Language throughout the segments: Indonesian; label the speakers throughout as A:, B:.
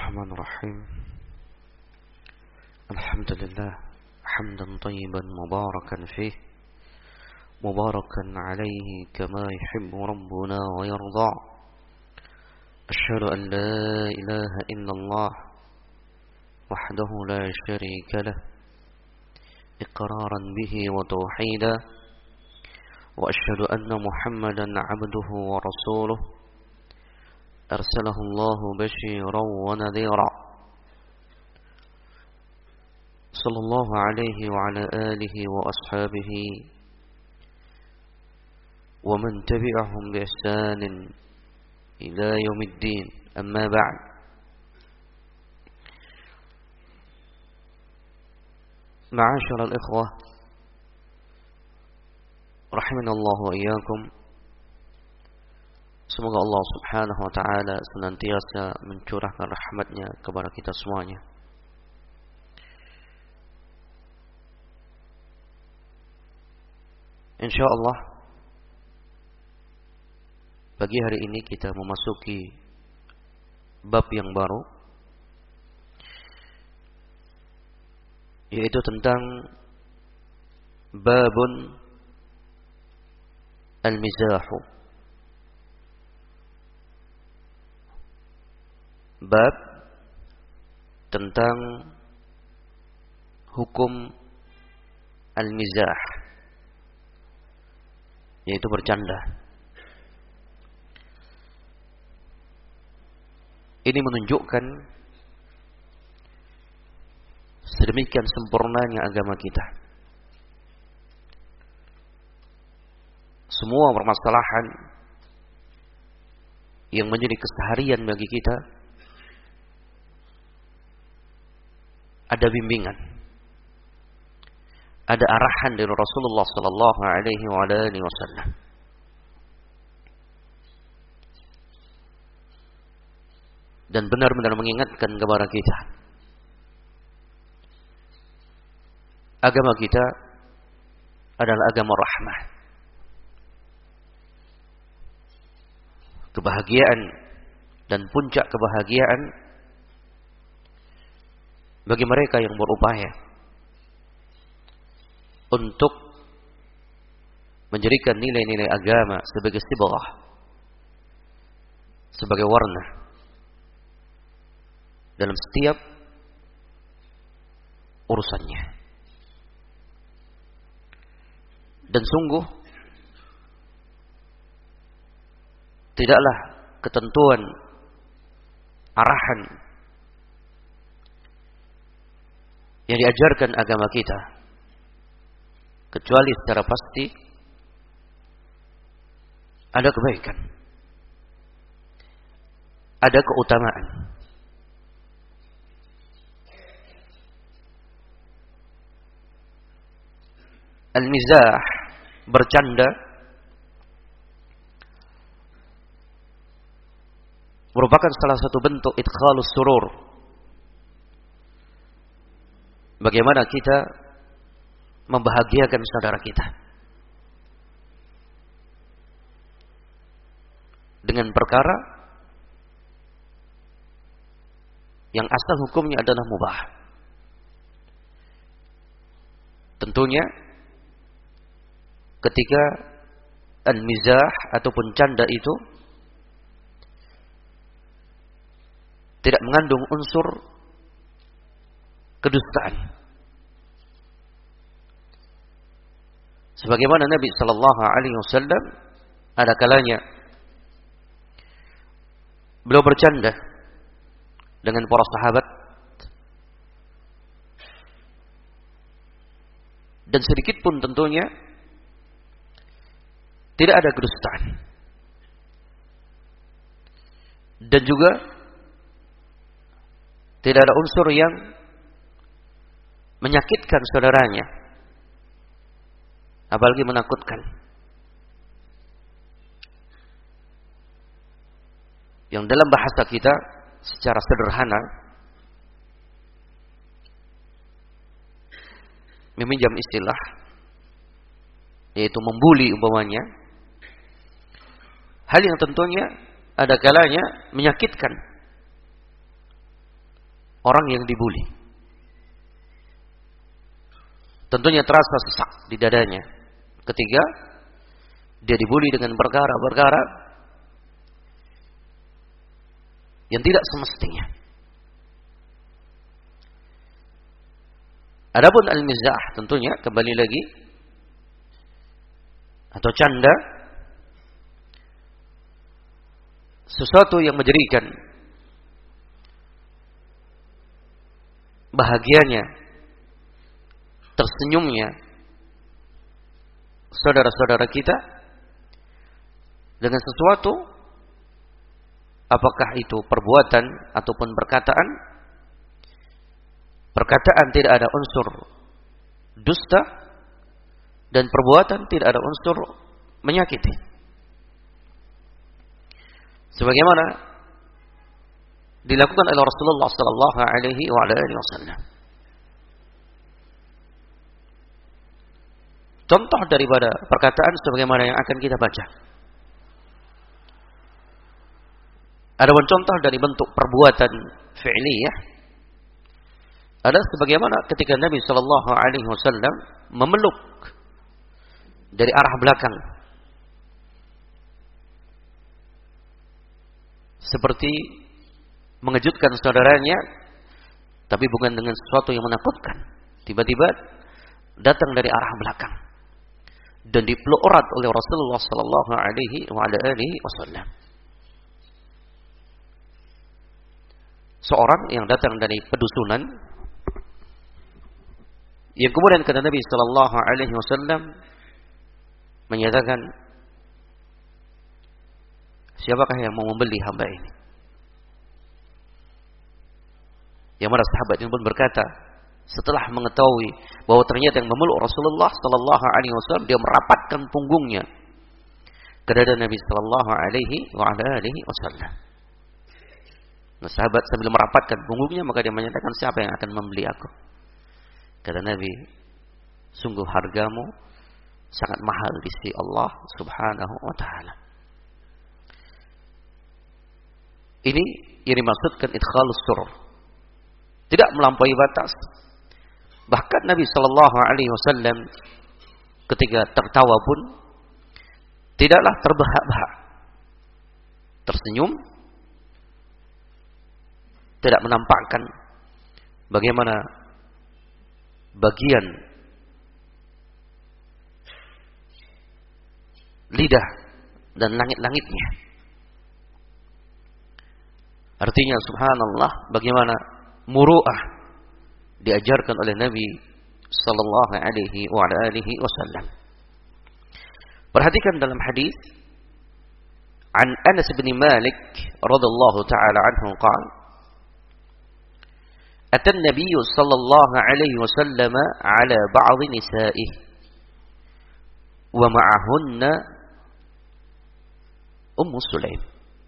A: الرحمن الرحيم. الحمد لله حمدا طيبا مباركا فيه مباركا عليه كما يحب ربنا ويرضى. أشهد أن لا إله إلا الله وحده لا شريك له إقرارا به وتوحيدا، وأشهد أن محمدا عبده ورسوله أرسله الله بشيرا ونذيرا، صلى الله عليه وعلى آله وأصحابه ومن تبعهم بإحسان إلى يوم الدين. أما بعد، معاشر الإخوة رحمنا الله وإياكم. Semoga Allah subhanahu wa ta'ala senantiasa mencurahkan rahmatnya kepada kita semuanya. InsyaAllah pagi hari ini kita memasuki bab yang baru, yaitu tentang babun al-mizahu. Bab tentang hukum al-mizah, yaitu bercanda. Ini menunjukkan sedemikian sempurnanya agama kita. Semua permasalahan yang menjadi keseharian bagi kita ada bimbingan, ada arahan dari Rasulullah sallallahu alaihi wasallam. Dan benar-benar mengingatkan kepada kita, agama kita adalah agama rahmah. Kebahagiaan dan puncak kebahagiaan bagi mereka yang berupaya untuk menjadikan nilai-nilai agama sebagai sibrah, sebagai warna dalam setiap urusannya. Dan sungguh tidaklah ketentuan arahan yang diajarkan agama kita kecuali secara pasti ada kebaikan, ada keutamaan. Al-mizah, bercanda, merupakan salah satu bentuk idkhalus surur. Bagaimana kita membahagiakan saudara kita dengan perkara yang asal hukumnya adalah mubah. Tentunya ketika al-mizah ataupun canda itu tidak mengandung unsur kedustaan. Sebagaimana Nabi sallallahu alaihi wasallam ada kalanya beliau bercanda dengan para sahabat dan sedikit pun tentunya tidak ada kedustaan. Dan juga tidak ada unsur yang menyakitkan saudaranya, apalagi menakutkan. Yang dalam bahasa kita secara sederhana meminjam istilah, yaitu membuli umpamanya, hal yang tentunya ada kalanya menyakitkan orang yang dibuli. Tentunya terasa sesak di dadanya ketika dia dibuli dengan perkara-perkara yang tidak semestinya. Adapun al-mizah tentunya kembali lagi atau canda, sesuatu yang menjadikan bahagianya, tersenyumnya saudara-saudara kita dengan sesuatu, apakah itu perbuatan ataupun perkataan. Perkataan tidak ada unsur dusta dan perbuatan tidak ada unsur menyakiti. Sebagaimana dilakukan oleh Rasulullah sallallahu alaihi wasallam. Contoh daripada perkataan sebagaimana yang akan kita baca. Adapun contoh dari bentuk perbuatan fi'liyah adalah sebagaimana ketika Nabi sallallahu alaihi wasallam memeluk dari arah belakang, seperti mengejutkan saudaranya, tapi bukan dengan sesuatu yang menakutkan. Tiba-tiba datang dari arah belakang dan dipeluk erat oleh Rasulullah sallallahu alaihi wasallam. Seorang yang datang dari pedusunan, yang kemudian kata Nabi sallallahu alaihi wasallam menyatakan, siapakah yang mau membeli hamba ini? Yang mana sahabat ini pun berkata, setelah mengetahui bahwa ternyata yang memeluk Rasulullah sallallahu alaihi wasallam, dia merapatkan punggungnya ke dada Nabi sallallahu alaihi wasallam. Nah, sahabat sambil merapatkan punggungnya, maka dia menyatakan, siapa yang akan membeli aku? Kata Nabi, sungguh hargamu sangat mahal di sisi Allah subhanahu wa ta'ala. Ini yang dimaksudkan idkhalus surur, tidak melampaui batas. Bahkan Nabi sallallahu alaihi wasallam ketika tertawa pun tidaklah terbahak-bahak, tersenyum, tidak menampakkan bagaimana bagian lidah dan langit-langitnya. Artinya subhanallah, bagaimana muru'ah diajarkan oleh Nabi sallallahu alaihi wasallam. Perhatikan dalam hadis an Anas bin Malik radhiyallahu taala anhu qala, أتى النبي صلى الله عليه وسلم على بعض نسائه ومعهن أم سليم.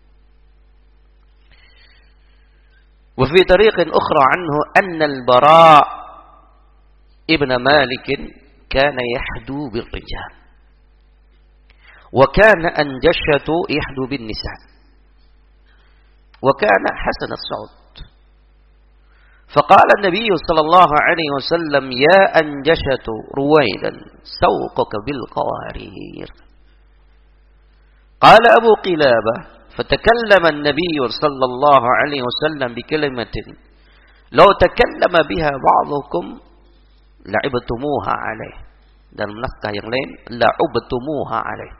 A: وفي طريق أخرى عنه أن البراء ابن مالك كان يحدو بالرجال وكان أنجشة يحدو بالنساء وكان حسن الصوت. فقال النبي صلى الله عليه وسلم يا أنجشة رويدا سوقك بالقوارير. قال أبو قلابة فتكلم النبي صلى الله عليه وسلم بكلمة لو تكلم بها بعضكم لعبتموها عليه. Dalam naskah yang lain la'ubtumuha alaih.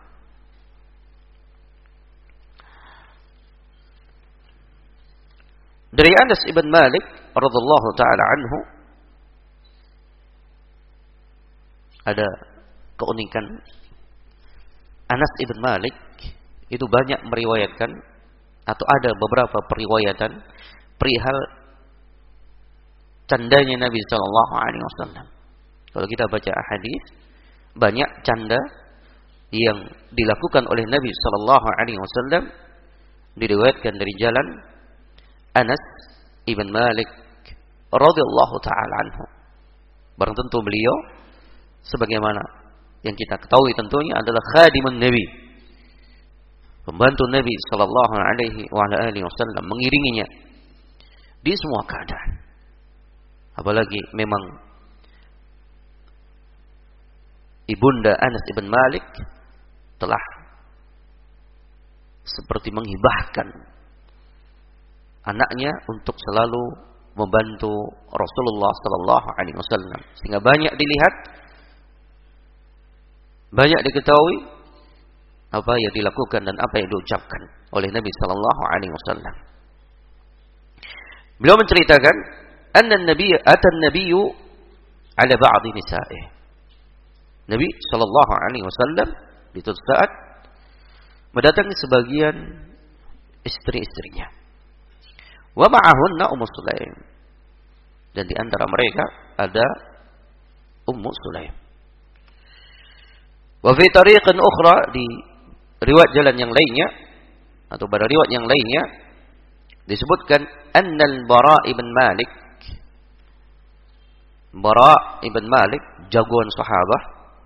A: Dari Anas ibn Malik radhiyallahu taala anhu ada keunikan. Anas ibn Malik itu banyak meriwayatkan atau ada beberapa periwayatan perihal candanya Nabi sallallahu alaihi wasallam. Kalau kita baca hadis, banyak canda yang dilakukan oleh Nabi sallallahu alaihi wasallam diriwayatkan dari jalan Anas ibn Malik radhiyallahu taala anhu. Barang tentu beliau sebagaimana yang kita ketahui tentunya adalah khadimun Nabi, pembantu Nabi sallallahu alaihi wasallam, mengiringinya di semua keadaan. Apalagi memang ibunda Anas ibn Malik telah seperti menghibahkan anaknya untuk selalu membantu Rasulullah sallallahu alaihi wasallam, sehingga banyak dilihat, banyak diketahui apa yang dilakukan dan apa yang diucapkan oleh Nabi sallallahu alaihi wasallam. Beliau menceritakan anna an-nabiyyu ala ba'd nisa'ih. Nabi sallallahu alaihi wasallam di suatu saat mendatangi sebagian istri-istrinya. Wa ma'ahunna Ummu Sulaim. Dan di antara mereka ada Ummu Sulaim. Wa fi tariqin ukhra, di riwayat jalan yang lainnya atau pada riwayat yang lainnya disebutkan annal Bara ibn Malik, Bara ibn Malik jagoan sahabat,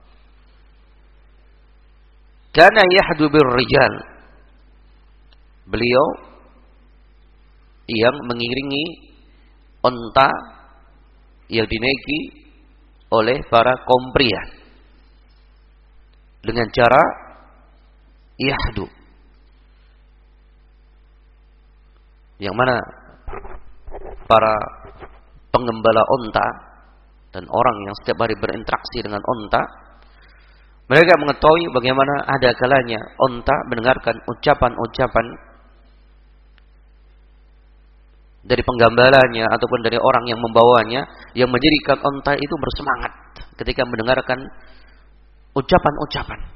A: kana yahdu bir rijal, beliau yang mengiringi unta yang dinaiki oleh para kaum pria dengan cara yahdu, yang mana para pengembala unta dan orang yang setiap hari berinteraksi dengan unta, mereka mengetahui bagaimana ada kalanya unta mendengarkan ucapan-ucapan dari penggambalannya ataupun dari orang yang membawanya, yang menjadikan unta itu bersemangat ketika mendengarkan ucapan-ucapan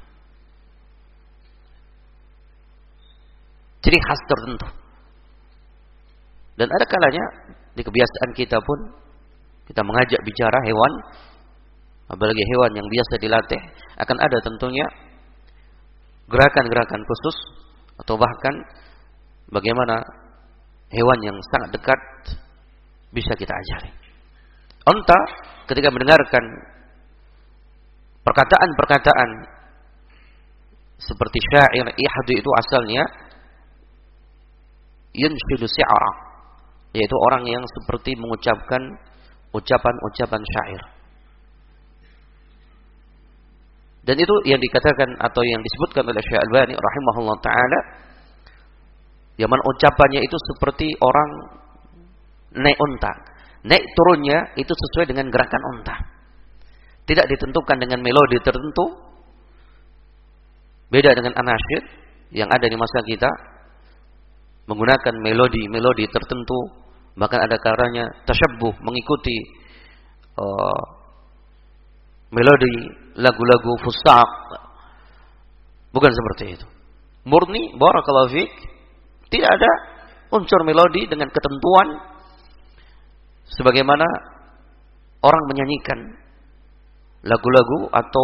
A: ciri khas tertentu. Dan ada kalanya di kebiasaan kita pun kita mengajak bicara hewan, apalagi hewan yang biasa dilatih, akan ada tentunya gerakan-gerakan khusus atau bahkan bagaimana hewan yang sangat dekat bisa kita ajari. Unta ketika mendengarkan perkataan-perkataan seperti syair, ihdu itu asalnya yunshidu si'ara, yaitu orang yang seperti mengucapkan ucapan-ucapan syair. Dan itu yang dikatakan atau yang disebutkan oleh Syekh Albani rahimahullah ta'ala, yang mana ucapannya itu seperti orang naik unta. Naik turunnya itu sesuai dengan gerakan unta. Tidak ditentukan dengan melodi tertentu. Beda dengan anasyid yang ada di masa kita, menggunakan melodi-melodi tertentu. Bahkan ada kalanya tasyabbuh, mengikuti melodi lagu-lagu fusaq. Bukan seperti itu. Murni, barakallahu fiik, tidak ada unsur melodi dengan ketentuan sebagaimana orang menyanyikan lagu-lagu atau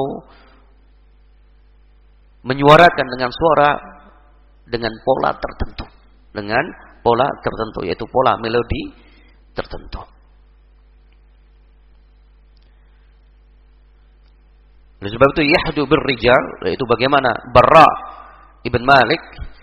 A: menyuarakan dengan suara dengan pola tertentu, yaitu pola melodi tertentu. Oleh sebab itu yahdu bir rijal, yaitu bagaimana Bara ibn Malik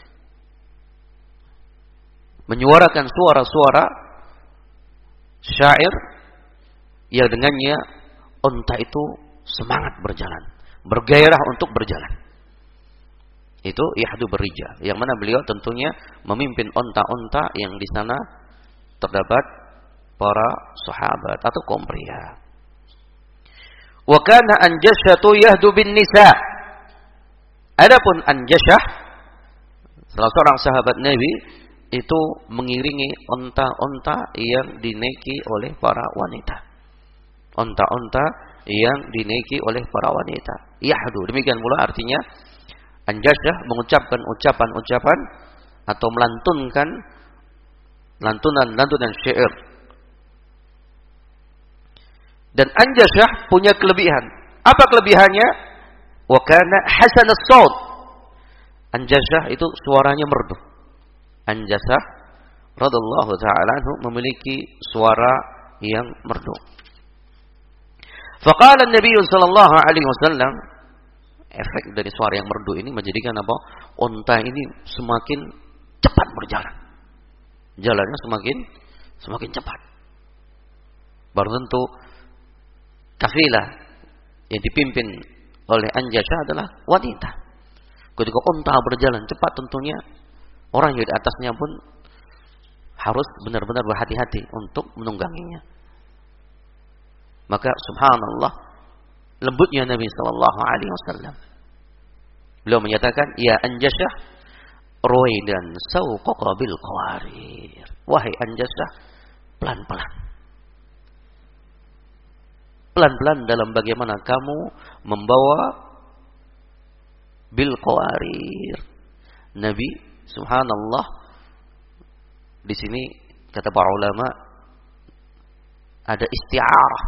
A: menyuarakan suara-suara syair yang dengannya unta itu semangat berjalan, bergairah untuk berjalan. Itu yahdu berrijal, yang mana beliau tentunya memimpin unta-unta yang di sana terdapat para sahabat atau kaum pria. Wa kana Anjasyah yahdu bin nisa. Adapun Anjasyah, salah seorang sahabat Nabi, itu mengiringi unta-unta yang dinaiki oleh para wanita. Unta-unta yang dinaiki oleh para wanita. Yahdu, demikian pula artinya Anjasyah mengucapkan ucapan-ucapan atau melantunkan lantunan syair. Dan Anjasyah punya kelebihan. Apa kelebihannya? Wa kana hasan as-saut. Anjasyah itu suaranya merdu. Anjasyah radhiyallahu ta'ala anhu memiliki suara yang merdu. Faqala an-nabi sallallahu alaihi wasallam, efek dari suara yang merdu ini menjadikan apa? Unta ini semakin cepat berjalan. Jalannya semakin cepat. Baru tentu kafilah yang dipimpin oleh Anjasyah adalah wanita. Ketika unta berjalan cepat tentunya orang yang di atasnya pun harus benar-benar berhati-hati untuk menungganginya. Maka subhanallah lembutnya Nabi sallallahu alaihi wasallam. Beliau menyatakan, "Ya Anjasyah, ruwaidan sawqaka bil qawarir." Wahai Anjasyah, pelan-pelan. Pelan-pelan dalam bagaimana kamu membawa bil qawarir. Nabi subhanallah di sini kata para ulama ada isti'arah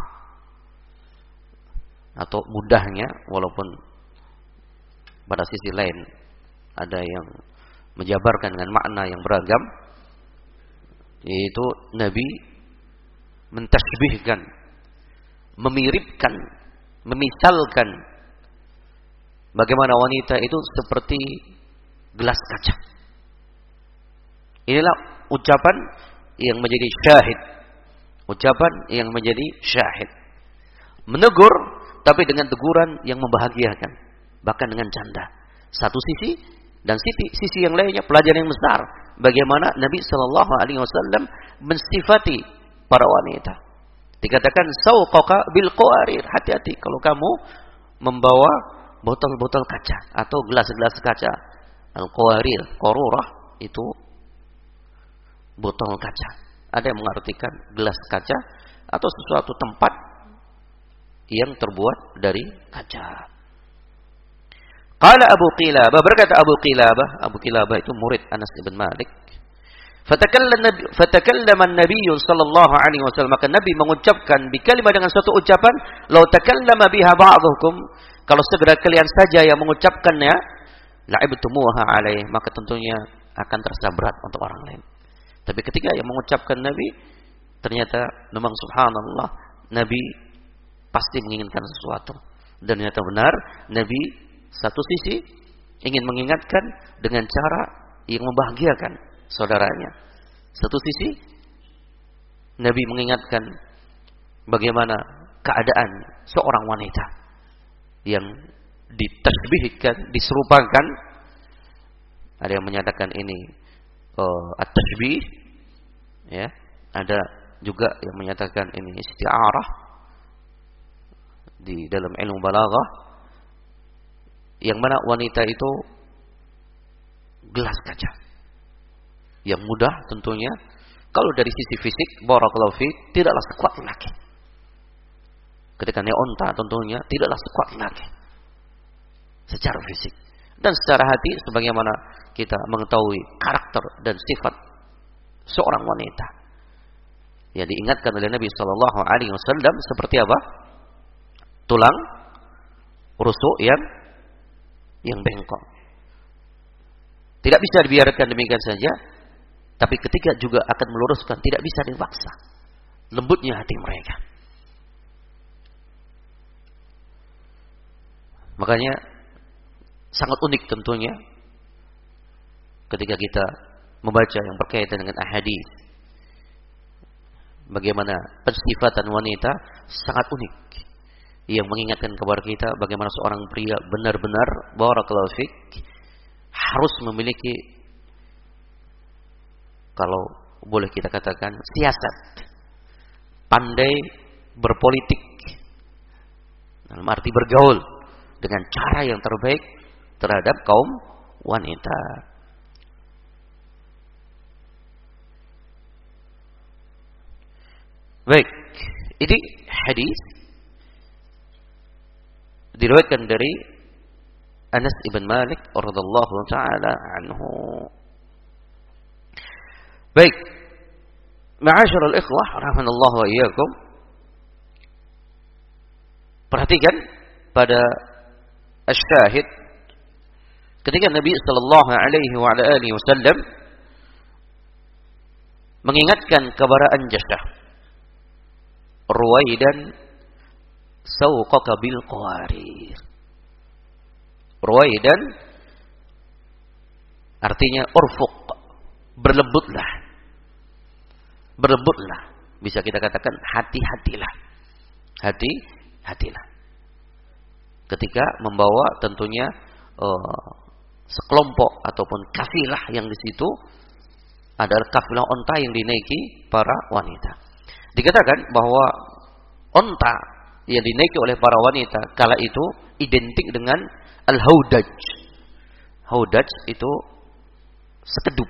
A: atau mudahnya, walaupun pada sisi lain ada yang menjabarkan dengan makna yang beragam, yaitu Nabi mentasbihkan, memiripkan, memisalkan bagaimana wanita itu seperti gelas kaca. Inilah ucapan yang menjadi syahid, ucapan yang menjadi syahid. Menegur, tapi dengan teguran yang membahagiakan, bahkan dengan canda. Satu sisi dan sisi yang lainnya pelajaran yang besar bagaimana Nabi sallallahu alaihi wasallam mensifati para wanita. Dikatakan sauqaka bil qawarir, hati-hati kalau kamu membawa botol-botol kaca atau gelas-gelas kaca. Al-qawarir, qarurah itu botol kaca. Ada yang mengartikan gelas kaca atau sesuatu tempat yang terbuat dari kaca. Qala Abu Qilabah, berkata Abu Qilabah itu murid Anas bin Malik. Fatakallama an-nabiy sallallahu alaihi wasallam, maka Nabi mengucapkan bikalimah dengan suatu ucapan, "Law takallama biha ba'dhukum," kalau segera kalian saja yang mengucapkannya, la'ibtumuha alaih, maka tentunya akan terasa berat untuk orang lain. Tapi ketika yang mengucapkan Nabi, ternyata memang subhanallah Nabi pasti menginginkan sesuatu. Dan ternyata benar, Nabi satu sisi ingin mengingatkan dengan cara yang membahagiakan saudaranya. Satu sisi Nabi mengingatkan bagaimana keadaan seorang wanita yang ditasbihkan, diserupakan. Ada yang menyatakan ini at-tashbih, ya. Ada juga yang menyatakan ini isti'arah di dalam ilmu balaghah, yang mana wanita itu gelas kaca yang mudah tentunya. Kalau dari sisi fisik, barakallahu fi, tidaklah sekuat laki. Ketika unta tentunya tidaklah sekuat laki secara fisik. Dan secara hati, sebagaimana kita mengetahui karakter dan sifat seorang wanita yang diingatkan oleh Nabi sallallahu alaihi wasallam seperti apa? Tulang rusuk yang bengkok. Tidak bisa dibiarkan demikian saja, tapi ketika juga akan meluruskan, tidak bisa dipaksa. Lembutnya hati mereka. Makanya sangat unik tentunya ketika kita membaca yang berkaitan dengan ahadits. Bagaimana pensifatan wanita sangat unik, yang mengingatkan kepada kita bagaimana seorang pria benar-benar barakallahu fik harus memiliki, kalau boleh kita katakan, siasat, pandai berpolitik, dalam arti bergaul dengan cara yang terbaik terhadap kaum wanita. Baik, ini hadis diriwayatkan dari Anas ibn Malik radhiyallahu taala anhu. Baik, ma'asyiral ikhwah rahimanallahu wa iyyakum. Perhatikan pada asy-syahid ketika Nabi sallallahu alaihi wa ala alihi wasallam mengingatkan kepada Anjasyah, ruwaidan sauqaka bil qawarir. Ruwaidan artinya urfuq, berlembutlah. Berlembutlah. bisa kita katakan hati-hatilah. Hati-hatilah. Ketika membawa tentunya sekelompok ataupun kafilah yang di situ adalah kafilah onta yang dinaiki para wanita. Dikatakan bahwa onta yang dinaiki oleh para wanita kala itu identik dengan al-haudaj. Haudaj itu sekedup.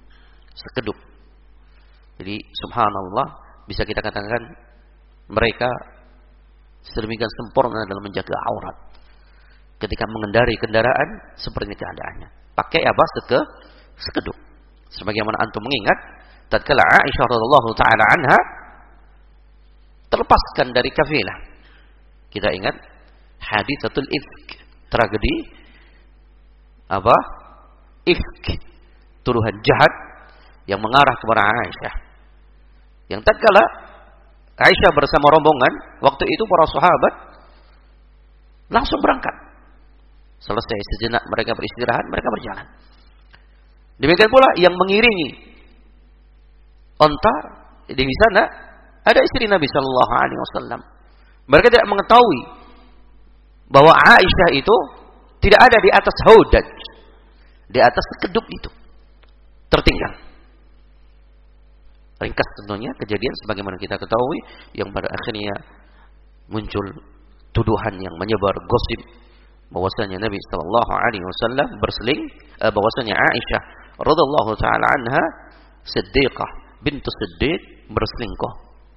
A: Jadi subhanallah, bisa kita katakan mereka sedemikian sempurna dalam menjaga aurat. Ketika mengendari kendaraan seperti keadaannya. Pakai apa? Sekedup. Sebagaimana antum mengingat tatkala Aisyah radhiyallahu taala anha terlepaskan dari kafilah. Kita ingat haditsatul ifk, tragedi apa? Ifk, tuduhan jahat yang mengarah kepada Aisyah. Yang tatkala Aisyah bersama rombongan, waktu itu para sahabat langsung berangkat. Selesai sejenak mereka beristirahat, mereka berjalan. Demikian pula yang mengiringi onta di sana ada istri Nabi Shallallahu Alaihi Wasallam. Mereka tidak mengetahui bahwa Aisyah itu tidak ada di atas haudaj, di atas sekedup itu, tertinggal. Ringkas tentunya kejadian sebagaimana kita ketahui yang pada akhirnya muncul tuduhan yang menyebar gosip bahwasanya Nabi sallallahu alaihi wasallam berseling, bahwasanya Aisyah radhiyallahu taala anha Siddiqah bintu Siddiq berselingkuh.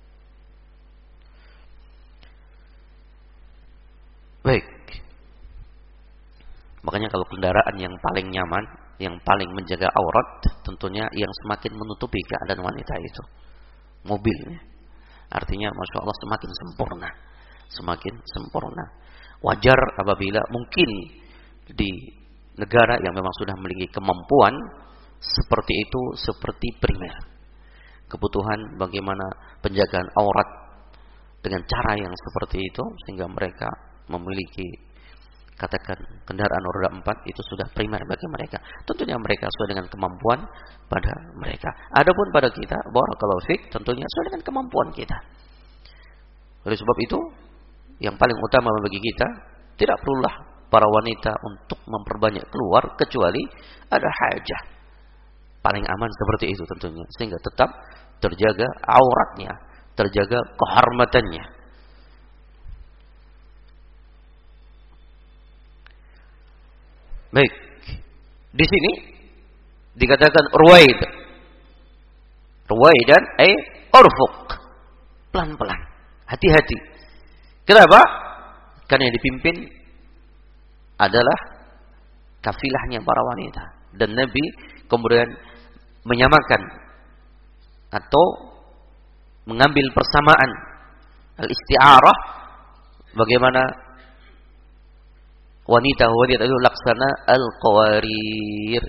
A: Baik. Makanya kalau kendaraan yang paling nyaman, yang paling menjaga aurat, tentunya yang semakin menutupi keadaan wanita itu mobilnya. Artinya masya Allah semakin sempurna. Wajar apabila mungkin di negara yang memang sudah memiliki kemampuan seperti itu, seperti primer. Kebutuhan bagaimana penjagaan aurat dengan cara yang seperti itu, sehingga mereka memiliki katakan kendaraan roda 4 itu sudah primer bagi mereka. Tentunya mereka sesuai dengan kemampuan pada mereka. Adapun pada kita, barakallahu fik, tentunya sesuai dengan kemampuan kita. Oleh sebab itu, yang paling utama bagi kita, tidak perlulah para wanita untuk memperbanyak keluar kecuali ada hajah. Paling aman seperti itu tentunya, sehingga tetap terjaga auratnya, terjaga kehormatannya. Baik. Di sini dikatakan ruwaidan urfuq. Pelan-pelan, hati-hati. Kenapa? Karena yang dipimpin adalah kafilahnya para wanita. Dan Nabi kemudian menyamakan atau mengambil persamaan al-isti'arah, bagaimana wanita itu laksana al-qawarir.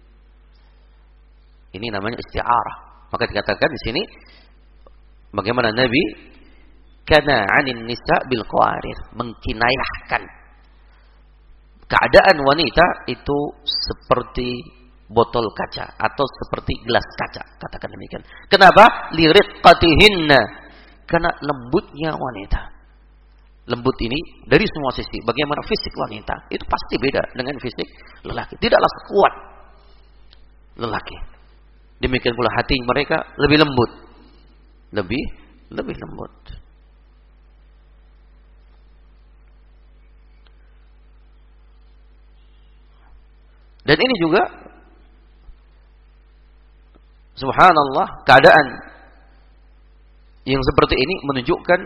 A: Ini namanya isti'arah. Maka dikatakan di sini bagaimana Nabi kana 'anin nisa bil qawarir, mengkinayahkan keadaan wanita itu seperti botol kaca atau seperti gelas kaca, katakan demikian. Kenapa? Liriqqatihinna, karena lembutnya wanita. Lembut ini dari semua sisi. Bagaimana fisik wanita itu pasti beda dengan fisik lelaki. Tidaklah sekuat lelaki. Demikian pula hati mereka lebih lembut, lebih lembut. Dan ini juga subhanallah, keadaan yang seperti ini menunjukkan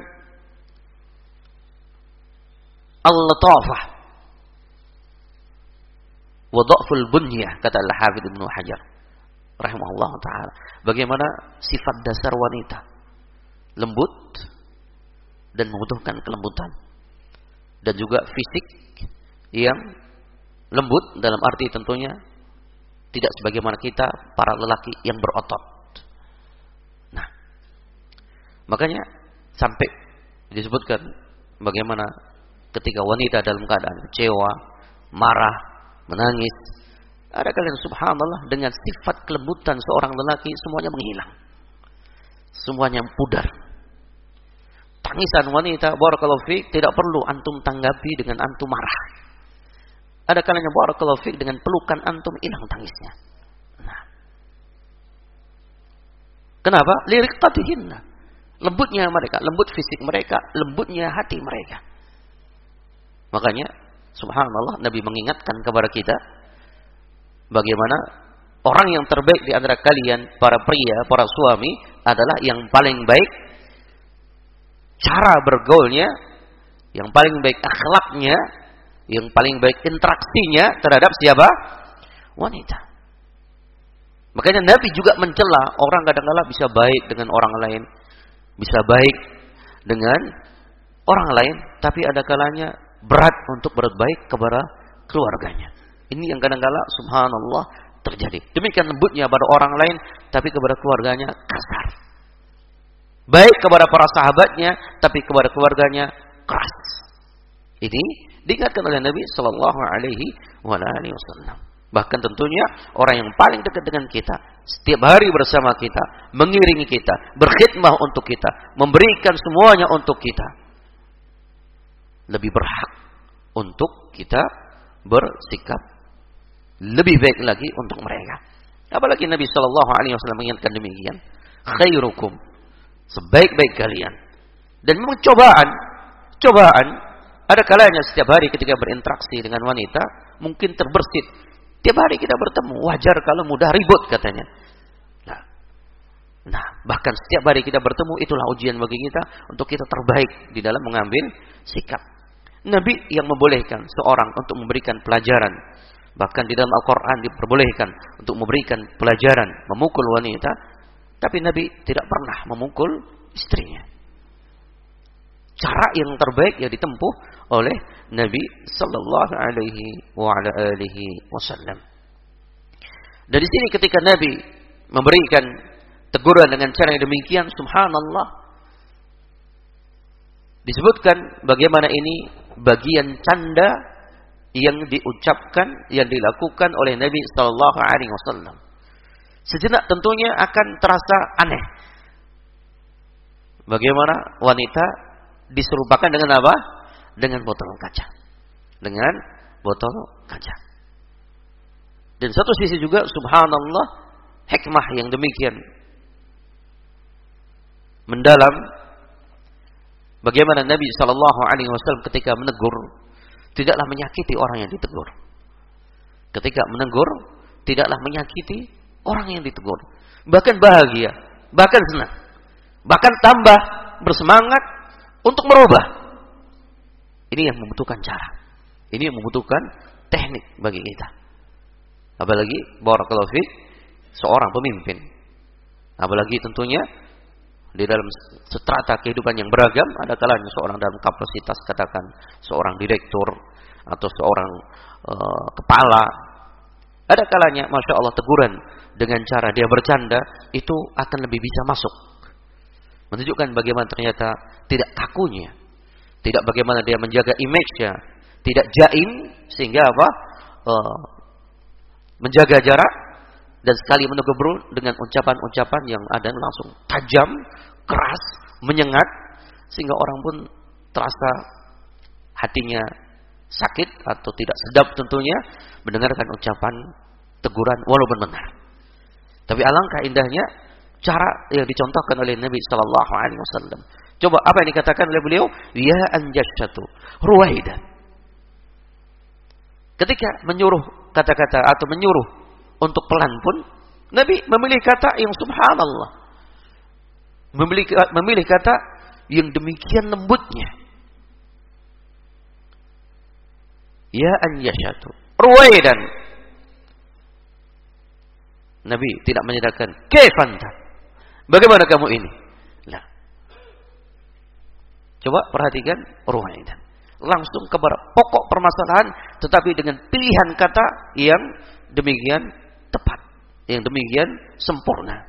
A: al-latafah wa dha'ful bunyah, kata Al-Hafidz Ibnu Hajar rahimahullah taala. Bagaimana sifat dasar wanita, lembut dan membutuhkan kelembutan, dan juga fisik yang lembut dalam arti tentunya tidak sebagaimana kita para lelaki yang berotot. Nah, makanya sampai disebutkan bagaimana ketika wanita dalam keadaan kecewa, marah, menangis, ada kalian subhanallah dengan sifat kelembutan seorang lelaki semuanya menghilang. Semuanya pudar. Tangisan wanita, barakallahu fiik, tidak perlu antum tanggapi dengan antum marah. Ada kalanya barakallahu fiik dengan pelukan antum hilang tangisnya. Nah. Kenapa? Liriqatihinna. Lembutnya mereka, lembut fisik mereka, lembutnya hati mereka. Makanya subhanallah Nabi mengingatkan kepada kita bagaimana orang yang terbaik di antara kalian, para pria, para suami adalah yang paling baik cara bergaulnya, yang paling baik akhlaknya, yang paling baik interaksinya terhadap siapa? Wanita. Makanya Nabi juga mencela orang kadang-kala bisa baik dengan orang lain, bisa baik dengan orang lain, tapi ada kalanya berat untuk berbaik kepada keluarganya. Ini yang kadang-kala subhanallah terjadi. Demikian lembutnya pada orang lain, tapi kepada keluarganya kasar. Baik kepada para sahabatnya, tapi kepada keluarganya keras. Ini diingatkan oleh Nabi Sallallahu Alaihi Wasallam. Bahkan tentunya orang yang paling dekat dengan kita, setiap hari bersama kita, mengiringi kita, berkhidmah untuk kita, memberikan semuanya untuk kita, lebih berhak untuk kita bersikap lebih baik lagi untuk mereka. Apalagi Nabi Sallallahu Alaihi Wasallam mengingatkan demikian. Khairukum, sebaik-baik kalian. Dan memang cobaan ada kalanya setiap hari ketika berinteraksi dengan wanita mungkin terbersit. Tiap hari kita bertemu, wajar kalau mudah ribut katanya. Nah, bahkan setiap hari kita bertemu itulah ujian bagi kita untuk kita terbaik di dalam mengambil sikap. Nabi yang membolehkan seorang untuk memberikan pelajaran. Bahkan di dalam Al-Quran diperbolehkan untuk memberikan pelajaran, memukul wanita. Tapi Nabi tidak pernah memukul istrinya. Cara yang terbaik yang ditempuh oleh Nabi Sallallahu Alaihi Wasallam. Dari sini ketika Nabi memberikan teguran dengan cara yang demikian, subhanallah, disebutkan bagaimana ini bagian canda yang diucapkan, yang dilakukan oleh Nabi Sallallahu Alaihi Wasallam. Sejenak tentunya akan terasa aneh. Bagaimana wanita diserupakan dengan apa? Dengan botol kaca. Dengan botol kaca. Dan satu sisi juga subhanallah hikmah yang demikian mendalam. Bagaimana Nabi Sallallahu Alaihi Wasallam ketika menegur tidaklah menyakiti orang yang ditegur. Ketika menegur tidaklah menyakiti orang yang ditegur. Bahkan bahagia, bahkan senang, bahkan tambah bersemangat untuk merubah. Ini yang membutuhkan cara. Ini yang membutuhkan teknik bagi kita. Apalagi barakallahu fiik seorang pemimpin. Apalagi tentunya di dalam strata kehidupan yang beragam, ada kalanya seorang dalam kapasitas katakan seorang direktur atau seorang kepala. Ada kalanya masya Allah teguran dengan cara dia bercanda itu akan lebih bisa masuk. Menunjukkan bagaimana ternyata tidak kakunya, tidak bagaimana dia menjaga image-nya, tidak jaim sehingga apa? Menjaga jarak dan sekali menegur dengan ucapan-ucapan yang ada langsung tajam, keras, menyengat sehingga orang pun terasa hatinya sakit atau tidak sedap tentunya mendengarkan ucapan teguran walaupun benar. Tapi alangkah indahnya cara yang dicontohkan oleh Nabi Sallallahu Alaihi Wasallam. Coba apa yang dikatakan oleh beliau? Ya anjashatu ruwaidan. Ketika menyuruh kata-kata atau menyuruh untuk pelan pun, Nabi memilih kata yang subhanallah, memilih kata yang demikian lembutnya. Ya anjashatu ruwaidan. Nabi tidak menyatakan kaifanta, bagaimana kamu ini? Lah. Coba perhatikan ruwaidan. Langsung kepada pokok permasalahan, tetapi dengan pilihan kata yang demikian tepat, yang demikian sempurna.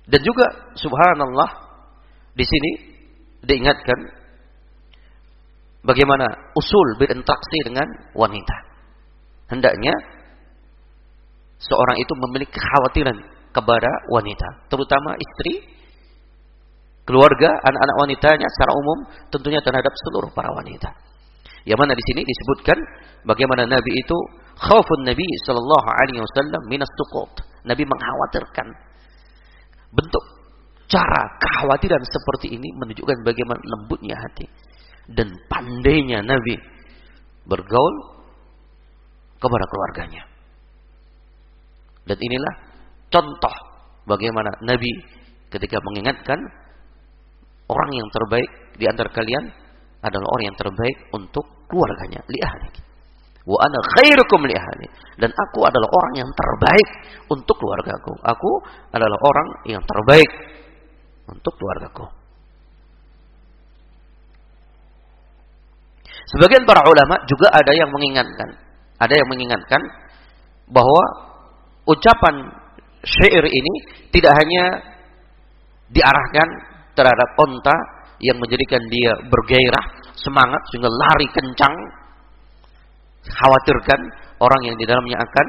A: Dan juga subhanallah di sini diingatkan bagaimana usul berinteraksi dengan wanita. Hendaknya seorang itu memiliki kekhawatiran kepada wanita, terutama istri, keluarga, anak-anak wanitanya secara umum, tentunya terhadap seluruh para wanita. Yang mana di sini disebutkan bagaimana Nabi itu khaufun Nabi sallallahu alaihi wasallam minas suqut. Nabi mengkhawatirkan. Bentuk cara kekhawatiran seperti ini menunjukkan bagaimana lembutnya hati dan pandainya Nabi bergaul kepada keluarganya. Dan inilah contoh bagaimana Nabi ketika mengingatkan orang yang terbaik di antara kalian adalah orang yang terbaik untuk keluarganya, li ahli. Wa ana khairukum li ahli. Dan aku adalah orang yang terbaik untuk keluargaku. Aku adalah orang yang terbaik untuk keluargaku. Sebagian para ulama juga ada yang mengingatkan bahwa ucapan syair ini tidak hanya diarahkan terhadap unta yang menjadikan dia bergairah, semangat sehingga lari kencang, khawatirkan orang yang di dalamnya akan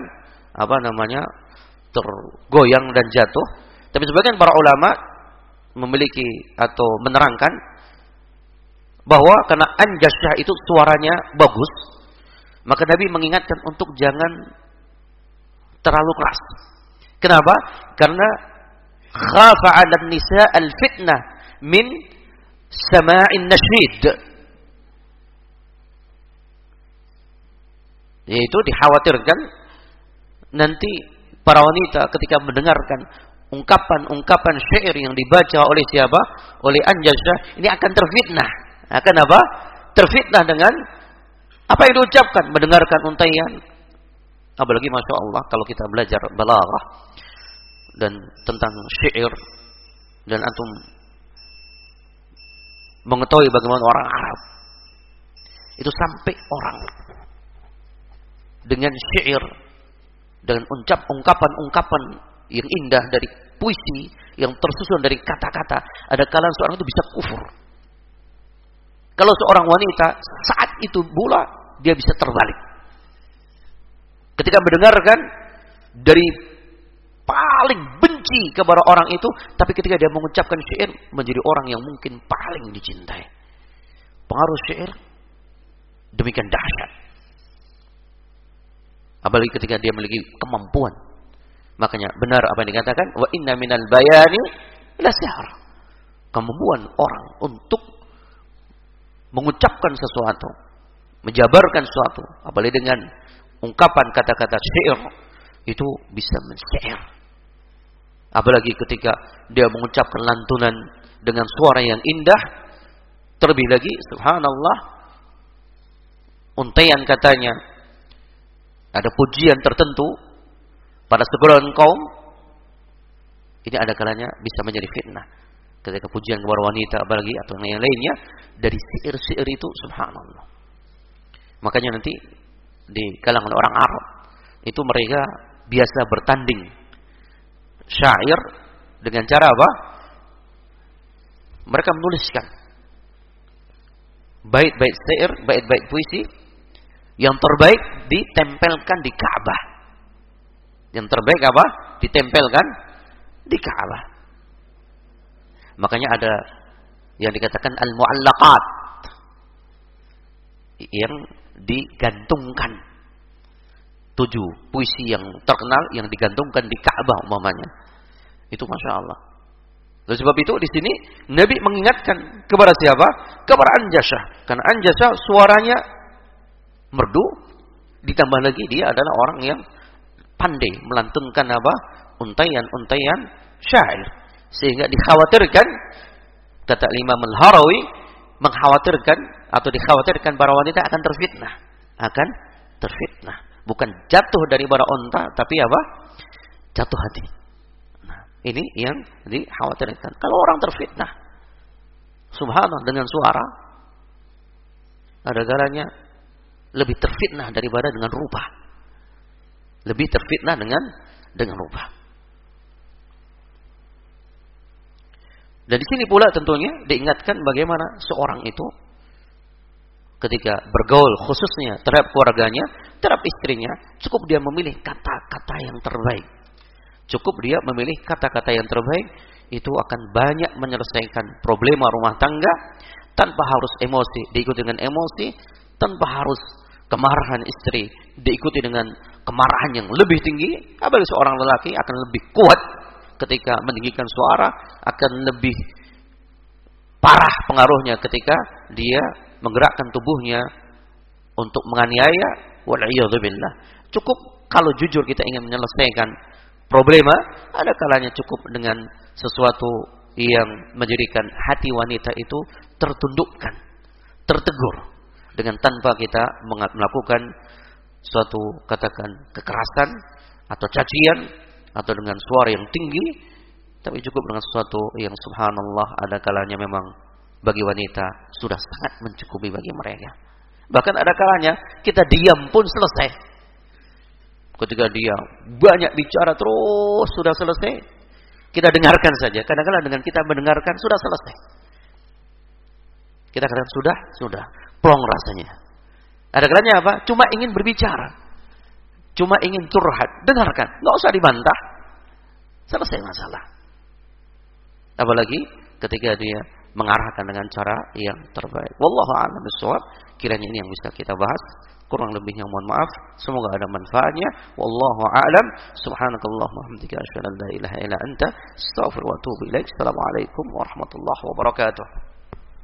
A: tergoyang dan jatuh. Tapi sebagian para ulama memiliki atau menerangkan bahwa karena anjasyah itu suaranya bagus, maka Nabi mengingatkan untuk jangan terlalu keras. Kenapa? Karena khafa 'alan nisa al-fitnah min sama'in nasyid. Yaitu dikhawatirkan nanti para wanita ketika mendengarkan ungkapan-ungkapan syair yang dibaca oleh siapa? Oleh anjasyah, ini akan terfitnah. Akan apa? Terfitnah dengan apa yang diucapkan, mendengarkan untaian. Apalagi Masya Allah kalau kita belajar balaghah dan tentang syair dan antum mengetahui bagaimana orang Arab itu sampai orang dengan syair, dengan ungkapan-ungkapan yang indah dari puisi yang tersusun dari kata-kata, ada kalanya seorang itu bisa kufur. Kalau seorang wanita saat itu pula dia bisa terbalik. Ketika mendengarkan dari paling benci kepada orang itu, tapi ketika dia mengucapkan syair menjadi orang yang mungkin paling dicintai. Pengaruh syair demikian dahsyat. Apalagi ketika dia memiliki kemampuan. Makanya benar apa yang dikatakan, wa inna minal bayani la sihr. Kemampuan orang untuk mengucapkan sesuatu, menjabarkan sesuatu, apalagi dengan ungkapan kata-kata syair, itu bisa mensyair. Apalagi ketika dia mengucapkan lantunan dengan suara yang indah, terlebih lagi subhanallah, untaian katanya ada pujian tertentu pada segelintir kaum, ini ada kalanya bisa menjadi fitnah. Ketika pujian kepada wanita apalagi atau yang lainnya dari syair-syair itu subhanallah. Makanya nanti di kalangan orang Arab itu mereka biasa bertanding syair dengan cara apa? Mereka menuliskan bait-bait syair, bait-bait puisi yang terbaik ditempelkan di Ka'bah. Yang terbaik apa? Ditempelkan di Ka'bah. Makanya ada yang dikatakan al-mu'allaqat yang digantungkan. 7 puisi yang terkenal yang digantungkan di Ka'bah umpamanya. Itu Masya Allah. Oleh sebab itu di sini Nabi mengingatkan kepada siapa? Kepada Anjasyah. Karena Anjasyah suaranya merdu, ditambah lagi dia adalah orang yang pandai melantunkan apa? Untaian-untaian syair. Sehingga dikhawatirkan, kata Imam Al-Harawi, mengkhawatirkan atau dikhawatirkan para wanita akan terfitnah. Akan terfitnah. Bukan jatuh daripada unta, tapi apa? Jatuh hati. Nah, ini yang dikhawatirkan. Kalau orang terfitnah, subhanallah, dengan suara, ada kalanya lebih terfitnah daripada dengan rupa. Lebih terfitnah dengan rupa. Dan di sini pula tentunya diingatkan bagaimana seorang itu ketika bergaul khususnya terhadap keluarganya, terhadap istrinya, cukup dia memilih kata-kata yang terbaik. Cukup dia memilih kata-kata yang terbaik, itu akan banyak menyelesaikan problema rumah tangga tanpa harus emosi diikuti dengan emosi, tanpa harus kemarahan istri diikuti dengan kemarahan yang lebih tinggi. Apalagi seorang lelaki akan lebih kuat ketika meninggikan suara, akan lebih parah pengaruhnya ketika dia menggerakkan tubuhnya untuk menganiaya. Wal'iyadzubillah. Cukup kalau jujur kita ingin menyelesaikan problema, ada kalanya cukup dengan sesuatu yang menjadikan hati wanita itu tertundukkan, tertegur, dengan tanpa kita melakukan suatu katakan kekerasan atau cacian atau dengan suara yang tinggi, tapi cukup dengan sesuatu yang subhanallah ada kalanya memang bagi wanita sudah sangat mencukupi bagi mereka. Bahkan ada kalanya kita diam pun selesai. Ketika dia banyak bicara terus sudah selesai, kita dengarkan saja. Kadang-kadang dengan kita mendengarkan sudah selesai. Kita katakan sudah, plong rasanya. Ada kalanya apa? Cuma ingin berbicara, cuma ingin curhat, dengarkan, nggak usah dibantah, selesai masalah. Apalagi ketika dia mengarahkan dengan cara yang terbaik. Wallahu a'lam bishawab. Kiranya ini yang bisa kita bahas. Kurang lebihnya mohon maaf. Semoga ada manfaatnya. Wallahu a'lam. Subhanakallahumma hamdika asyhadu an la ilaha illa anta astaghfiruka wa atubu ilaik. Assalamualaikum warahmatullahi wabarakatuh.